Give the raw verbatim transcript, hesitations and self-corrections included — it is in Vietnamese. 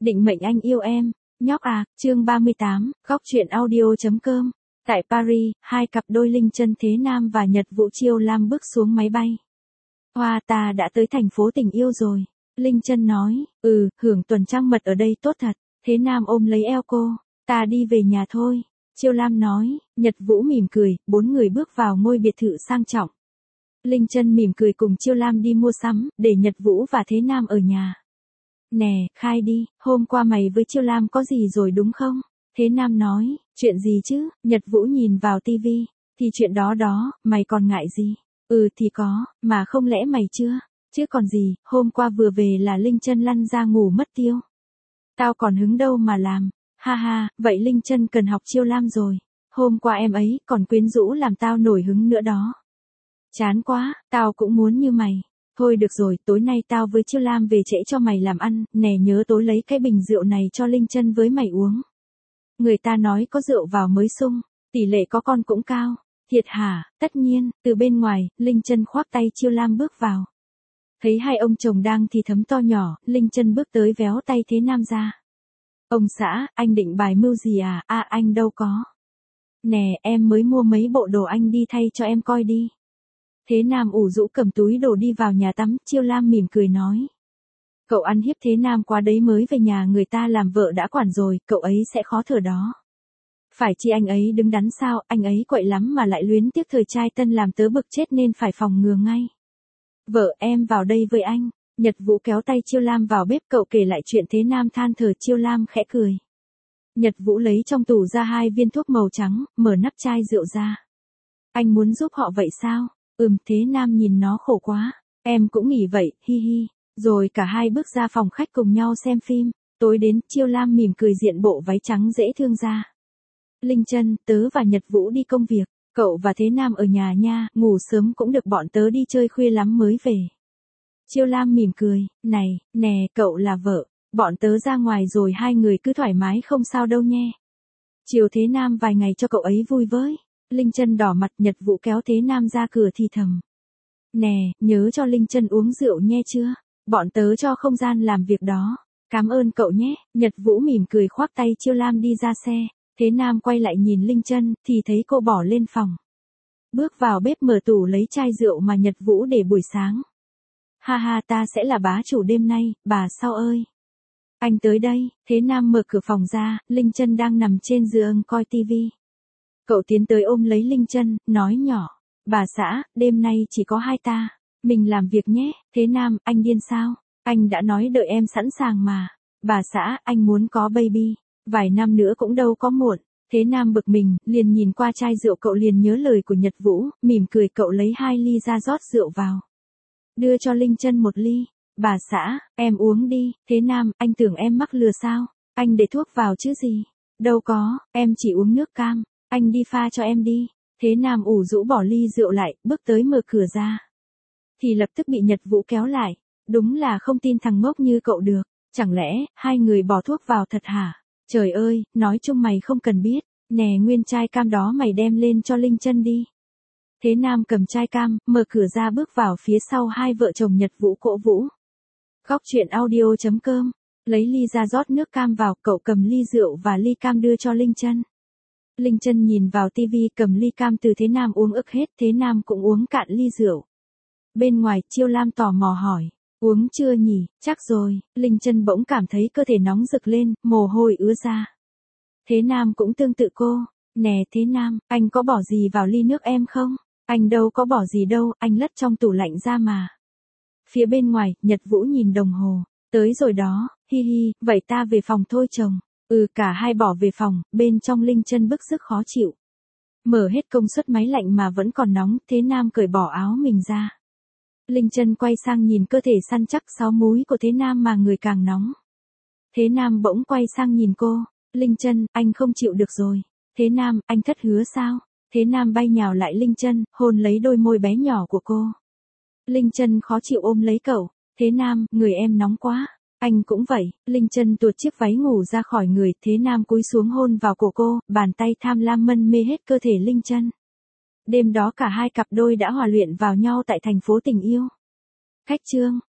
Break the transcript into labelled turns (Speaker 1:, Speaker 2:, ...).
Speaker 1: Định mệnh anh yêu em, nhóc à, chương ba mươi tám, góc truyện audio.com. Tại Paris, hai cặp đôi Linh Chân Thế Nam và Nhật Vũ Chiêu Lam bước xuống máy bay. Hoa, ta đã tới thành phố tình yêu rồi. Linh Chân nói, ừ, hưởng tuần trăng mật ở đây tốt thật. Thế Nam ôm lấy eo cô, ta đi về nhà thôi. Chiêu Lam nói, Nhật Vũ mỉm cười, bốn người bước vào ngôi biệt thự sang trọng. Linh Chân mỉm cười cùng Chiêu Lam đi mua sắm, để Nhật Vũ và Thế Nam ở nhà. Nè, khai đi, hôm qua mày với Chiêu Lam có gì rồi đúng không? Thế Nam nói, chuyện gì chứ? Nhật Vũ nhìn vào tivi, thì chuyện đó đó, mày còn ngại gì? Ừ thì có, mà không lẽ mày chưa? Chứ còn gì, hôm qua vừa về là Linh Chân lăn ra ngủ mất tiêu. Tao còn hứng đâu mà làm, ha ha, vậy Linh Chân cần học Chiêu Lam rồi. Hôm qua em ấy còn quyến rũ làm tao nổi hứng nữa đó. Chán quá, tao cũng muốn như mày. Thôi được rồi, tối nay tao với Chiêu Lam về trễ cho mày làm ăn, nè nhớ tối lấy cái bình rượu này cho Linh Chân với mày uống. Người ta nói có rượu vào mới sung, tỷ lệ có con cũng cao. Thiệt hả? Tất nhiên, từ bên ngoài, Linh Chân khoác tay Chiêu Lam bước vào. Thấy hai ông chồng đang thì thấm to nhỏ, Linh Chân bước tới véo tay Thế Nam ra. Ông xã, anh định bài mưu gì à? À anh đâu có. Nè, em mới mua mấy bộ đồ anh đi thay cho em coi đi. Thế Nam ủ rũ cầm túi đồ đi vào nhà tắm, Chiêu Lam mỉm cười nói. Cậu ăn hiếp Thế Nam quá đấy, mới về nhà người ta làm vợ đã quản rồi, cậu ấy sẽ khó thở đó. Phải chi anh ấy đứng đắn sao, anh ấy quậy lắm mà lại luyến tiếc thời trai tân làm tớ bực chết nên phải phòng ngừa ngay. Vợ em vào đây với anh. Nhật Vũ kéo tay Chiêu Lam vào bếp, cậu kể lại chuyện Thế Nam than thở. Chiêu Lam khẽ cười. Nhật Vũ lấy trong tủ ra hai viên thuốc màu trắng, mở nắp chai rượu ra. Anh muốn giúp họ vậy sao? Ừm, Thế Nam nhìn nó khổ quá. Em cũng nghĩ vậy, hi hi. Rồi cả hai bước ra phòng khách cùng nhau xem phim. Tối đến, Chiêu Lam mỉm cười diện bộ váy trắng dễ thương ra. Linh Chân, tớ và Nhật Vũ đi công việc. Cậu và Thế Nam ở nhà nha, ngủ sớm cũng được, bọn tớ đi chơi khuya lắm mới về. Chiêu Lam mỉm cười, này, nè, cậu là vợ. Bọn tớ ra ngoài rồi hai người cứ thoải mái không sao đâu nhé. Chiều Thế Nam vài ngày cho cậu ấy vui với. Linh Chân đỏ mặt, Nhật Vũ kéo Thế Nam ra cửa thì thầm. Nè, nhớ cho Linh Chân uống rượu nghe chưa? Bọn tớ cho không gian làm việc đó. Cảm ơn cậu nhé. Nhật Vũ mỉm cười khoác tay Chiêu Lam đi ra xe. Thế Nam quay lại nhìn Linh Chân thì thấy cô bỏ lên phòng. Bước vào bếp mở tủ lấy chai rượu mà Nhật Vũ để buổi sáng. Ha ha, ta sẽ là bá chủ đêm nay, bà sao ơi. Anh tới đây. Thế Nam mở cửa phòng ra, Linh Chân đang nằm trên giường coi tivi. Cậu tiến tới ôm lấy Linh Chân, nói nhỏ. Bà xã, đêm nay chỉ có hai ta. Mình làm việc nhé. Thế Nam, anh điên sao? Anh đã nói đợi em sẵn sàng mà. Bà xã, anh muốn có baby. Vài năm nữa cũng đâu có muộn. Thế Nam bực mình, liền nhìn qua chai rượu, cậu liền nhớ lời của Nhật Vũ, mỉm cười, cậu lấy hai ly ra rót rượu vào. Đưa cho Linh Chân một ly. Bà xã, em uống đi. Thế Nam, anh tưởng em mắc lừa sao? Anh để thuốc vào chứ gì? Đâu có, em chỉ uống nước cam. Anh đi pha cho em đi. Thế Nam ủ rũ bỏ ly rượu lại, bước tới mở cửa ra. Thì lập tức bị Nhật Vũ kéo lại. Đúng là không tin thằng ngốc như cậu được. Chẳng lẽ, hai người bỏ thuốc vào thật hả? Trời ơi, nói chung mày không cần biết. Nè, nguyên chai cam đó mày đem lên cho Linh Chân đi. Thế Nam cầm chai cam, mở cửa ra bước vào phía sau hai vợ chồng Nhật Vũ cổ vũ. Góc truyện audio.com. Lấy ly ra rót nước cam vào, cậu cầm ly rượu và ly cam đưa cho Linh Chân. Linh Chân nhìn vào tivi, cầm ly cam từ Thế Nam uống ức hết, Thế Nam cũng uống cạn ly rượu. Bên ngoài, Chiêu Lam tò mò hỏi. Uống chưa nhỉ? Chắc rồi. Linh Chân bỗng cảm thấy cơ thể nóng rực lên, mồ hôi ứa ra. Thế Nam cũng tương tự cô. Nè Thế Nam, anh có bỏ gì vào ly nước em không? Anh đâu có bỏ gì đâu, anh lất trong tủ lạnh ra mà. Phía bên ngoài, Nhật Vũ nhìn đồng hồ. Tới rồi đó, hi hi, vậy ta về phòng thôi chồng. Ừ, cả hai bỏ về phòng, bên trong Linh Chân bức sức khó chịu. Mở hết công suất máy lạnh mà vẫn còn nóng, Thế Nam cởi bỏ áo mình ra. Linh Chân quay sang nhìn cơ thể săn chắc sáu múi của Thế Nam mà người càng nóng. Thế Nam bỗng quay sang nhìn cô. Linh Chân, anh không chịu được rồi. Thế Nam, anh thất hứa sao? Thế Nam bay nhào lại Linh Chân, hôn lấy đôi môi bé nhỏ của cô. Linh Chân khó chịu ôm lấy cậu. Thế Nam, người em nóng quá. Anh cũng vậy. Linh Chân tuột chiếc váy ngủ ra khỏi người. Thế Nam cúi xuống hôn vào cổ cô, bàn tay tham lam mân mê hết cơ thể Linh Chân. Đêm đó cả hai cặp đôi đã hòa luyện vào nhau tại thành phố tình yêu. Khách trương.